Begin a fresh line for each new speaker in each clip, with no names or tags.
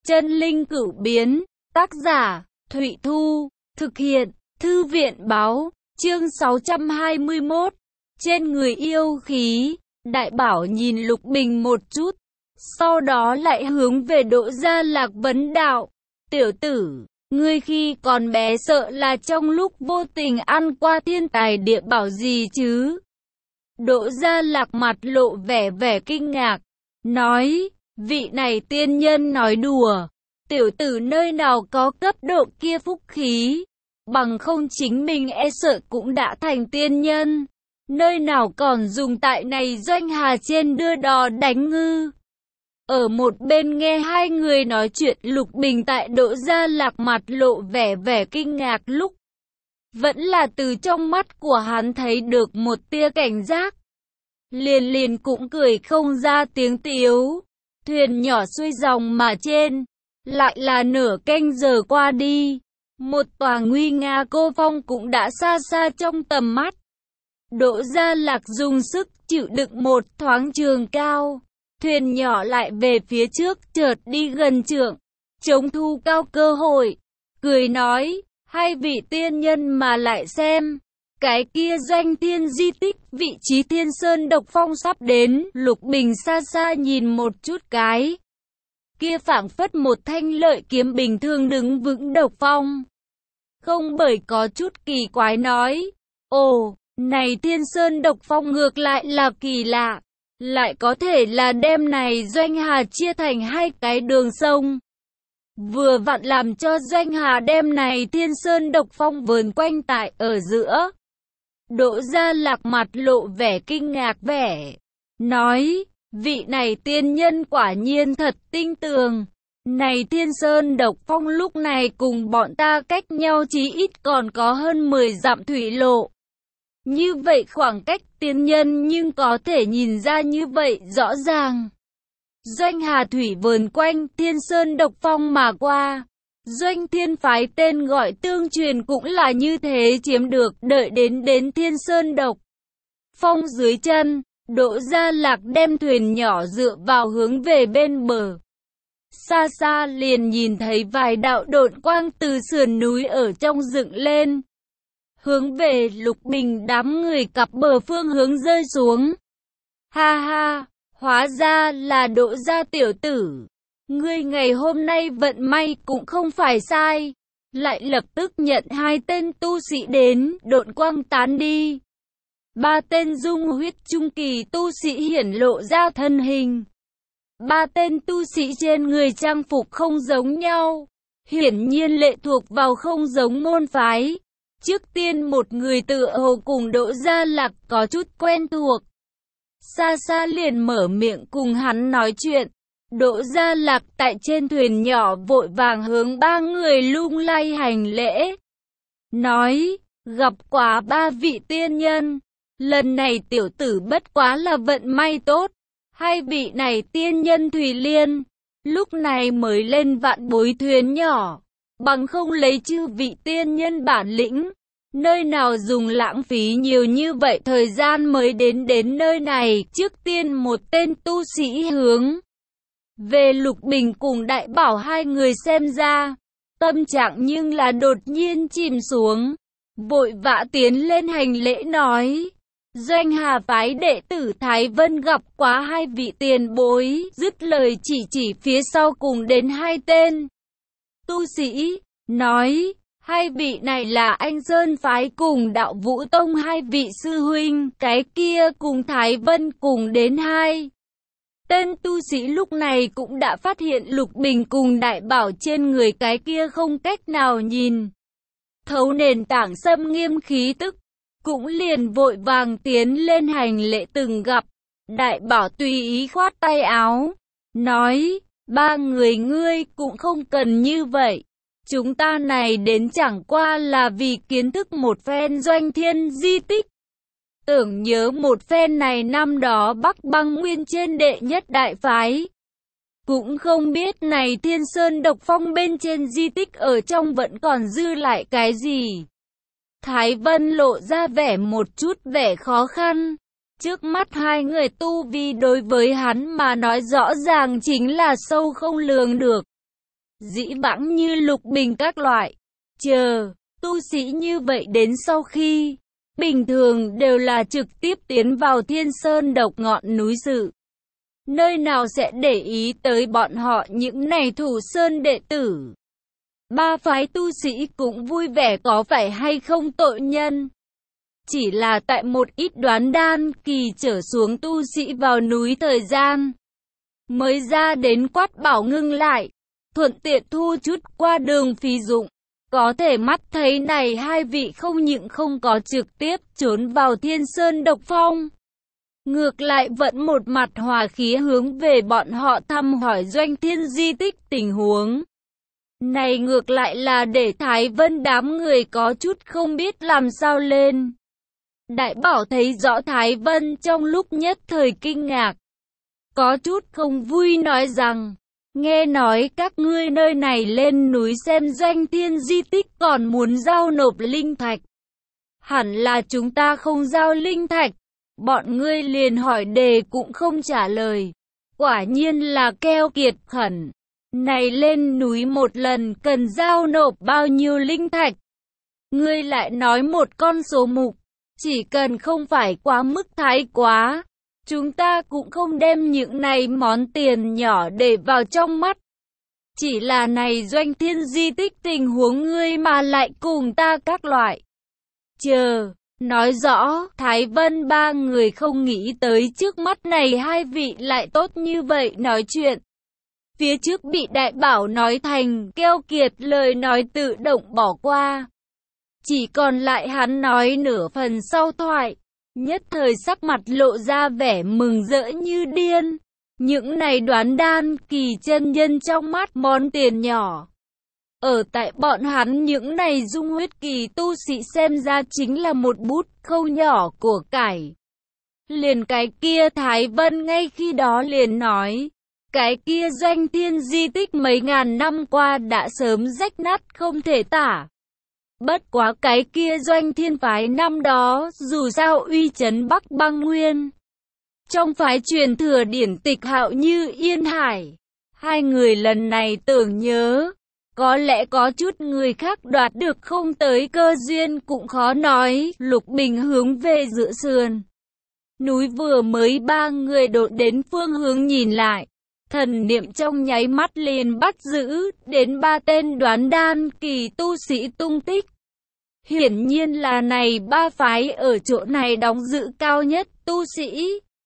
Chân linh cửu biến, tác giả, Thụy Thu, thực hiện, Thư viện báo, chương 621. Trên người yêu khí, Đại Bảo nhìn Lục Bình một chút, sau đó lại hướng về Đỗ Gia Lạc vấn đạo. Tiểu tử, ngươi khi còn bé sợ là trong lúc vô tình ăn qua thiên tài địa bảo gì chứ? Đỗ Gia Lạc mặt lộ vẻ kinh ngạc, nói, vị này tiên nhân nói đùa, tiểu tử nơi nào có cấp độ kia phúc khí, bằng không chính mình e sợ cũng đã thành tiên nhân, nơi nào còn dùng tại này Doanh Hà trên đưa đò đánh ngư. Ở một bên nghe hai người nói chuyện, Lục Bình tại Đỗ Gia Lạc mặt lộ vẻ kinh ngạc lúc vẫn là từ trong mắt của hắn thấy được một tia cảnh giác. Liền cũng cười không ra tiếng tiếu. Thuyền nhỏ xuôi dòng mà trên, lại là nửa canh giờ qua đi, một tòa nguy nga cô phong cũng đã xa trong tầm mắt. Đỗ Gia Lạc dùng sức chịu đựng một thoáng trường cao, thuyền nhỏ lại về phía trước chợt đi gần trượng, chống thu cao cơ hội, cười nói, hai vị tiên nhân mà lại xem. Cái kia Doanh Thiên di tích, vị trí Thiên Sơn Độc Phong sắp đến. Lục Bình xa nhìn một chút cái kia phảng phất một thanh lợi kiếm bình thường đứng vững Độc Phong. Không bởi có chút kỳ quái nói, ồ, này Thiên Sơn Độc Phong ngược lại là kỳ lạ, lại có thể là đem này Doanh Hà chia thành hai cái đường sông. Vừa vặn làm cho Doanh Hà đem này Thiên Sơn Độc Phong vờn quanh tại ở giữa. Đỗ Gia Lạc mặt lộ vẻ kinh ngạc nói, vị này tiên nhân quả nhiên thật tinh tường. Này Thiên Sơn Độc Phong lúc này cùng bọn ta cách nhau chí ít còn có hơn 10 dặm thủy lộ. Như vậy khoảng cách tiên nhân nhưng có thể nhìn ra như vậy rõ ràng. Doanh Hà thủy vờn quanh Thiên Sơn Độc Phong mà qua. Doanh Thiên phái tên gọi tương truyền cũng là như thế chiếm được, đợi đến Thiên Sơn Độc Phong dưới chân, Đỗ Gia Lạc đem thuyền nhỏ dựa vào hướng về bên bờ. Xa liền nhìn thấy vài đạo độn quang từ sườn núi ở trong dựng lên, hướng về Lục Bình đám người cặp bờ phương hướng rơi xuống. Ha, hóa ra là Đỗ gia tiểu tử. Ngươi ngày hôm nay vận may cũng không phải sai, lại lập tức nhận hai tên tu sĩ đến, độn quang tán đi. Ba tên dung huyết trung kỳ tu sĩ hiển lộ ra thân hình. Ba tên tu sĩ trên người trang phục không giống nhau, hiển nhiên lệ thuộc vào không giống môn phái. Trước tiên một người tựa hồ cùng Đỗ Gia Lạc có chút quen thuộc, xa liền mở miệng cùng hắn nói chuyện. Đỗ Gia Lạc tại trên thuyền nhỏ vội vàng hướng ba người lung lay hành lễ, nói, gặp quá ba vị tiên nhân, lần này tiểu tử bất quá là vận may tốt, hai vị này tiên nhân Thủy Liên, lúc này mới lên vạn bối thuyền nhỏ, bằng không lấy chư vị tiên nhân bản lĩnh, nơi nào dùng lãng phí nhiều như vậy thời gian mới đến nơi này. Trước tiên một tên tu sĩ hướng về Lục Bình cùng Đại Bảo hai người xem ra, tâm trạng nhưng là đột nhiên chìm xuống, vội vã tiến lên hành lễ nói, Doanh Hà phái đệ tử Thái Vân gặp quá hai vị tiền bối, dứt lời chỉ phía sau cùng đến hai tên tu sĩ, nói, hai vị này là Anh Sơn phái cùng Đạo Vũ Tông hai vị sư huynh, cái kia cùng Thái Vân cùng đến hai. Tên tu sĩ lúc này cũng đã phát hiện Lục Bình cùng Đại Bảo trên người cái kia không cách nào nhìn thấu nền tảng xâm nghiêm khí tức, cũng liền vội vàng tiến lên hành lễ từng gặp. Đại Bảo tùy ý khoát tay áo, nói, ba người ngươi cũng không cần như vậy, chúng ta này đến chẳng qua là vì kiến thức một phen Doanh Thiên di tích. Tưởng nhớ một phen này năm đó Bắc Băng Nguyên trên đệ nhất đại phái. Cũng không biết này Thiên Sơn Độc Phong bên trên di tích ở trong vẫn còn dư lại cái gì. Thái Vân lộ ra một chút vẻ khó khăn. Trước mắt hai người tu vi đối với hắn mà nói rõ ràng chính là sâu không lường được. dĩ vãng như Lục Bình các loại. Tu sĩ như vậy đến sau khi bình thường đều là trực tiếp tiến vào Thiên Sơn độc ngọn núi dự. Nơi nào sẽ để ý tới bọn họ những này Thủ Sơn đệ tử. Ba phái tu sĩ cũng vui vẻ có phải hay không tội nhân. Chỉ là tại một ít đoán đan kỳ trở xuống tu sĩ vào núi thời gian. Mới ra đến quát bảo ngưng lại. Thuận tiện thu chút qua đường phí dụng. Có thể mắt thấy này hai vị không những không có trực tiếp trốn vào Thiên Sơn độc phong. Ngược lại vẫn một mặt hòa khí hướng về bọn họ thăm hỏi Doanh Thiên di tích tình huống. Này ngược lại là để Thái Vân đám người có chút không biết làm sao lên. Đại Bảo thấy rõ Thái Vân trong lúc nhất thời kinh ngạc. Có chút không vui nói rằng, nghe nói các ngươi nơi này lên núi xem Doanh Thiên di tích còn muốn giao nộp linh thạch. Hẳn là chúng ta không giao linh thạch. Bọn ngươi liền hỏi đề cũng không trả lời. Quả nhiên là keo kiệt khẩn. Này lên núi một lần cần giao nộp bao nhiêu linh thạch? Ngươi lại nói một con số mục. Chỉ cần không phải quá mức thái quá. Chúng ta cũng không đem những này món tiền nhỏ để vào trong mắt. Chỉ là này Doanh Thiên di tích tình huống ngươi mà lại cùng ta các loại. Nói rõ, Thái Vân ba người không nghĩ tới trước mắt này hai vị lại tốt như vậy nói chuyện. Phía trước bị Đại Bảo nói thành keo kiệt lời nói tự động bỏ qua. Chỉ còn lại hắn nói nửa phần sau thoại. Nhất thời sắc mặt lộ ra vẻ mừng rỡ như điên. Những này đoán đan kỳ chân nhân trong mắt món tiền nhỏ. Ở tại bọn hắn những này dung huyết kỳ tu sĩ xem ra chính là một bút khâu nhỏ của cải. Liền cái kia Thái Vân ngay khi đó liền nói. Cái kia Doanh Thiên di tích mấy ngàn năm qua đã sớm rách nát không thể tả. Bất quá cái kia Doanh Thiên phái năm đó dù sao uy chấn Bắc Băng Nguyên. Trong phái truyền thừa điển tịch hạo như Yên Hải. Hai người lần này tưởng nhớ. Có lẽ có chút người khác đoạt được không tới cơ duyên cũng khó nói. Lục Bình hướng về giữa sườn núi vừa mới ba người đột đến phương hướng nhìn lại. Thần niệm trong nháy mắt liền bắt giữ đến ba tên đoán đan kỳ tu sĩ tung tích. Hiển nhiên là này ba phái ở chỗ này đóng giữ cao nhất tu sĩ.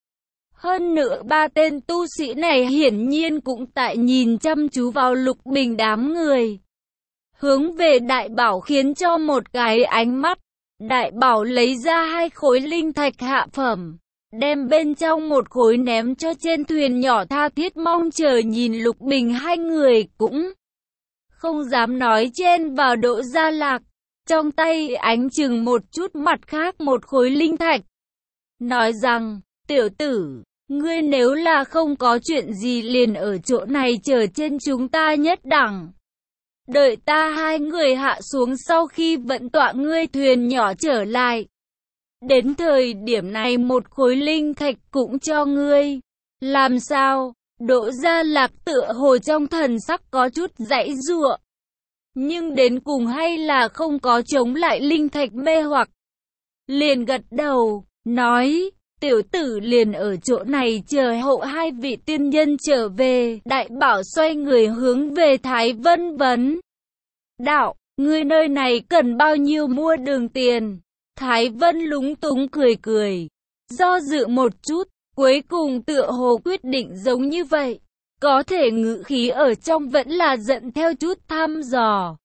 Hơn nữa ba tên tu sĩ này hiển nhiên cũng tại nhìn chăm chú vào Lục Bình đám người. Hướng về Đại Bảo khiến cho một cái ánh mắt. Đại Bảo lấy ra 2 khối linh thạch hạ phẩm. Đem bên trong một khối ném cho trên thuyền nhỏ tha thiết mong chờ nhìn Lục Bình hai người cũng không dám nói chen vào Đỗ Gia Lạc. Trong tay ánh chừng một chút mặt khác một khối linh thạch. Nói rằng, tiểu tử, ngươi nếu là không có chuyện gì liền ở chỗ này chờ trên chúng ta nhất đẳng. Đợi ta hai người hạ xuống sau khi vận tọa ngươi thuyền nhỏ trở lại. Đến thời điểm này một khối linh thạch cũng cho ngươi. Làm sao? Đỗ Gia Lạc tựa hồ trong thần sắc có chút giãy giụa. Nhưng đến cùng hay là không có chống lại linh thạch mê hoặc. Liền gật đầu, nói, tiểu tử liền ở chỗ này chờ hậu hai vị tiên nhân trở về. Đại Bảo xoay người hướng về Thái Vân vấn. Đạo, ngươi nơi này cần bao nhiêu mua đường tiền? Thái Vân lúng túng cười cười. Do dự một chút, cuối cùng tựa hồ quyết định giống như vậy. Có thể ngữ khí ở trong vẫn là giận theo chút thăm dò.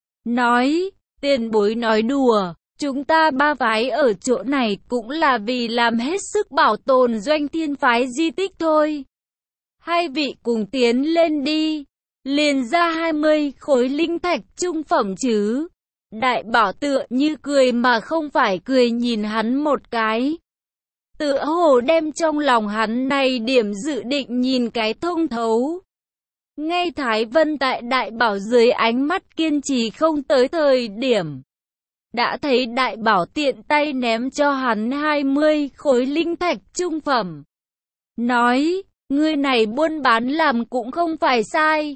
Nói, tiền bối nói đùa, chúng ta ba phái ở chỗ này cũng là vì làm hết sức bảo tồn Doanh Thiên phái di tích thôi. Hai vị cùng tiến lên đi, liền ra 20 khối linh thạch trung phẩm chứ. Đại Bảo tựa như cười mà không phải cười nhìn hắn một cái. Tựa hồ đem trong lòng hắn này điểm dự định nhìn cái thông thấu. Ngay Thái Vân tại Đại Bảo dưới ánh mắt kiên trì không tới thời điểm. Đã thấy Đại Bảo tiện tay ném cho hắn 20 khối linh thạch trung phẩm. Nói, ngươi này buôn bán làm cũng không phải sai.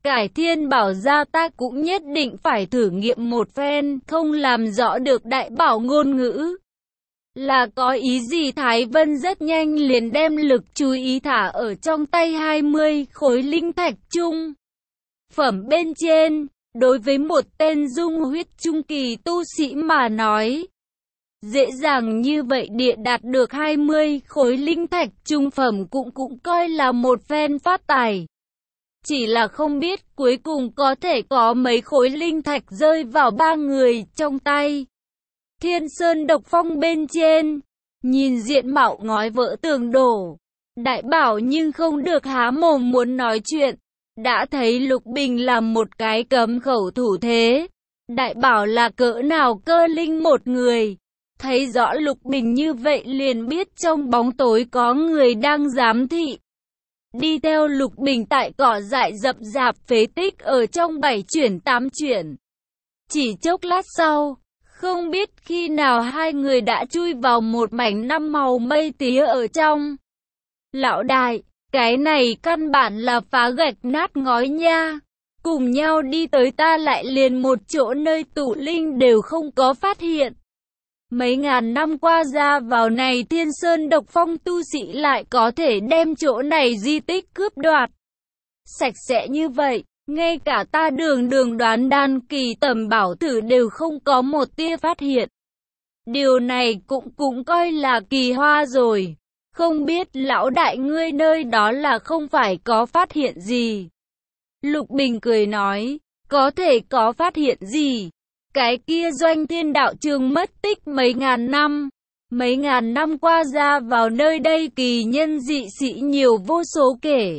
Cải Thiên bảo ra ta cũng nhất định phải thử nghiệm một phen, không làm rõ được đại bảo ngôn ngữ là có ý gì. Thái Vân rất nhanh liền đem lực chú ý thả ở trong tay 20 khối linh thạch trung phẩm bên trên. Đối với một tên dung huyết trung kỳ tu sĩ mà nói, dễ dàng như vậy địa đạt được 20 khối linh thạch trung phẩm cũng coi là một phen phát tài. Chỉ là không biết cuối cùng có thể có mấy khối linh thạch rơi vào ba người trong tay. Thiên Sơn Độc Phong bên trên, nhìn diện mạo ngói vỡ tường đổ, đại bảo nhưng không được há mồm muốn nói chuyện. Đã thấy Lục Bình làm một cái cấm khẩu thủ thế. Đại bảo là cỡ nào cơ linh một người. Thấy rõ Lục Bình như vậy liền biết trong bóng tối có người đang giám thị. Đi theo Lục Bình tại cỏ dại rậm rạp phế tích ở trong 7 chuyển 8 chuyển. Chỉ chốc lát sau, không biết khi nào hai người đã chui vào một mảnh năm màu mây tía ở trong. Lão đại, cái này căn bản là phá gạch nát ngói nha. Cùng nhau đi tới ta lại liền một chỗ nơi tụ linh đều không có phát hiện. Mấy ngàn năm qua ra vào này Thiên Sơn Độc Phong tu sĩ lại có thể đem chỗ này di tích cướp đoạt sạch sẽ như vậy. Ngay cả ta đường đoán đan kỳ tầm bảo thử đều không có một tia phát hiện. Điều này cũng coi là kỳ hoa rồi. Không biết lão đại ngươi nơi đó là không phải có phát hiện gì. Lục Bình cười nói, có thể có phát hiện gì. Cái kia Doanh Thiên đạo trường mất tích mấy ngàn năm. Mấy ngàn năm qua ra vào nơi đây kỳ nhân dị sĩ nhiều vô số kể.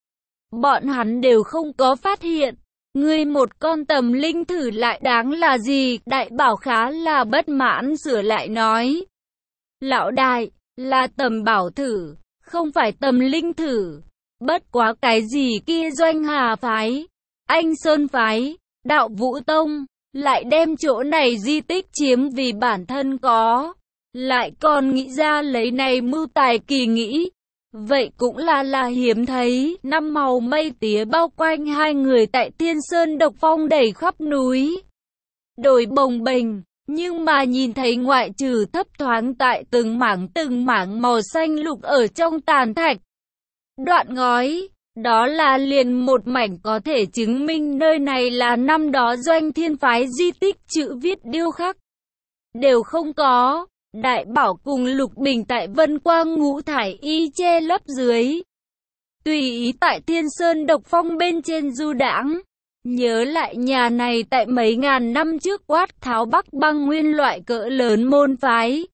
Bọn hắn đều không có phát hiện. Ngươi một con tầm linh thử lại đáng là gì? Đại bảo khá là bất mãn sửa lại nói. Lão đại, là tầm bảo thử, không phải tầm linh thử. Bất quá cái gì kia Doanh Hà phái, Anh Sơn phái, Đạo Vũ Tông, lại đem chỗ này di tích chiếm vì bản thân có. Lại còn nghĩ ra lấy này mưu tài kỳ nghĩ. Vậy cũng là hiếm thấy. Năm màu mây tía bao quanh hai người tại Thiên Sơn Độc Phong đầy khắp núi đồi bồng bềnh, nhưng mà nhìn thấy ngoại trừ thấp thoáng tại từng mảng màu xanh lục ở trong tàn thạch đoạn ngói, đó là liền một mảnh có thể chứng minh nơi này là năm đó Doanh Thiên phái di tích chữ viết điêu khắc đều không có. Đại bảo cùng Lục Bình tại Vân Quang ngũ thải y che lấp dưới, tùy ý tại Thiên Sơn Độc Phong bên trên du đãng. Nhớ lại nhà này tại mấy ngàn năm trước quát tháo Bắc Băng Nguyên loại cỡ lớn môn phái.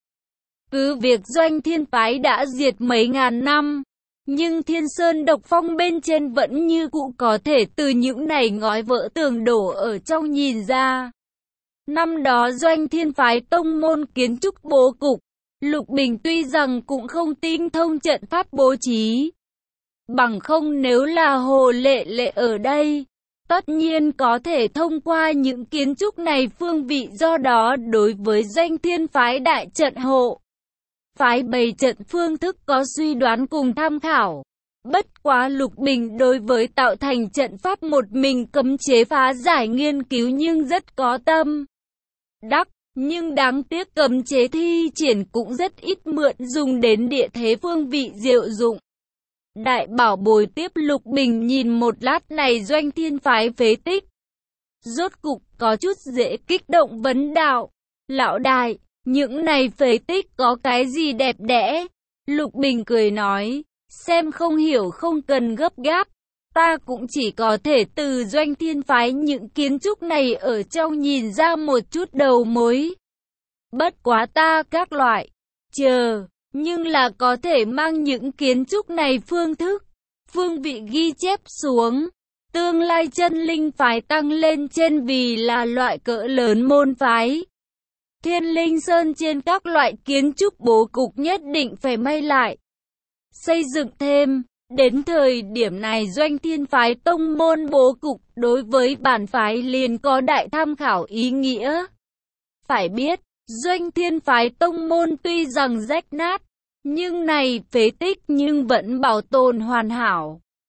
Cứ việc Doanh Thiên phái đã diệt mấy ngàn năm, nhưng Thiên Sơn Độc Phong bên trên vẫn như cũ có thể từ những này ngói vỡ tường đổ ở trong nhìn ra. Năm đó Doanh Thiên phái tông môn kiến trúc bố cục, Lục Bình tuy rằng cũng không tinh thông trận pháp bố trí. Bằng không nếu là Hồ Lệ Lệ ở đây, tất nhiên có thể thông qua những kiến trúc này phương vị, do đó đối với Doanh Thiên phái đại trận hộ phái bày trận phương thức có suy đoán cùng tham khảo. Bất quá Lục Bình đối với tạo thành trận pháp một mình cấm chế phá giải nghiên cứu nhưng rất có tâm đắc, nhưng đáng tiếc cấm chế thi triển cũng rất ít mượn dùng đến địa thế phương vị diệu dụng. Đại bảo bồi tiếp Lục Bình nhìn một lát này Doanh Thiên phái phế tích, rốt cục có chút dễ kích động vấn đạo. Lão đại, những này phế tích có cái gì đẹp đẽ? Lục Bình cười nói, xem không hiểu không cần gấp gáp. Ta cũng chỉ có thể từ Doanh Thiên phái những kiến trúc này ở trong nhìn ra một chút đầu mối. Bất quá ta các loại, nhưng là có thể mang những kiến trúc này phương thức, phương vị ghi chép xuống. Tương lai chân linh phái tăng lên trên vì là loại cỡ lớn môn phái. Thiên Linh Sơn trên các loại kiến trúc bố cục nhất định phải may lại, xây dựng thêm. Đến thời điểm này Doanh Thiên phái tông môn bố cục đối với bản phái liền có đại tham khảo ý nghĩa. Phải biết, Doanh Thiên phái tông môn tuy rằng rách nát, nhưng này phế tích nhưng vẫn bảo tồn hoàn hảo.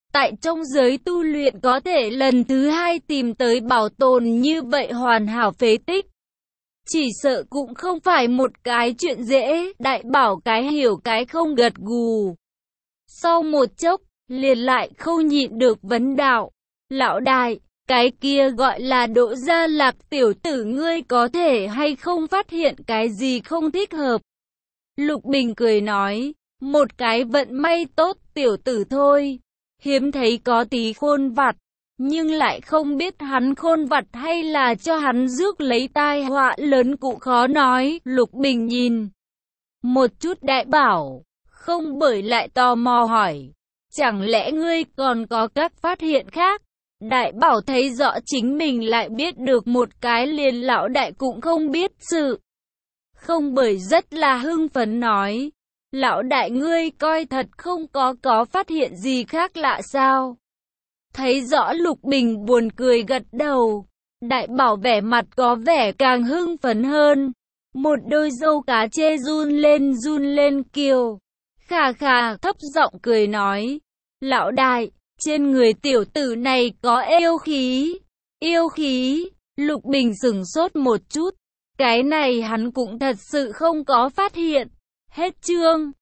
Tại trong giới tu luyện có thể lần thứ hai tìm tới bảo tồn như vậy hoàn hảo phế tích. Chỉ sợ cũng không phải một cái chuyện dễ, Đại Bảo cái hiểu cái không gật gù. Sau một chốc, liền lại không nhịn được vấn đạo. Lão đại, cái kia gọi là Đỗ Gia Lạc tiểu tử ngươi có thể hay không phát hiện cái gì không thích hợp? Lục Bình cười nói, một cái vận may tốt tiểu tử thôi. Hiếm thấy có tí khôn vặt, nhưng lại không biết hắn khôn vặt hay là cho hắn rước lấy tai họa lớn cũng khó nói. Lục Bình nhìn một chút Đại Bảo, không bởi lại tò mò hỏi, chẳng lẽ ngươi còn có các phát hiện khác? Đại Bảo thấy rõ chính mình lại biết được một cái liền lão đại cũng không biết sự. Không bởi rất là hưng phấn nói, lão đại ngươi coi thật không có phát hiện gì khác lạ sao? Thấy rõ Lục Bình buồn cười gật đầu, Đại Bảo vẻ mặt có vẻ càng hưng phấn hơn. Một đôi râu cá chê run lên kiều. Khà khà thấp giọng cười nói, lão đại, trên người tiểu tử này có yêu khí. Yêu khí, Lục Bình sửng sốt một chút. Cái này hắn cũng thật sự không có phát hiện. Hết chương.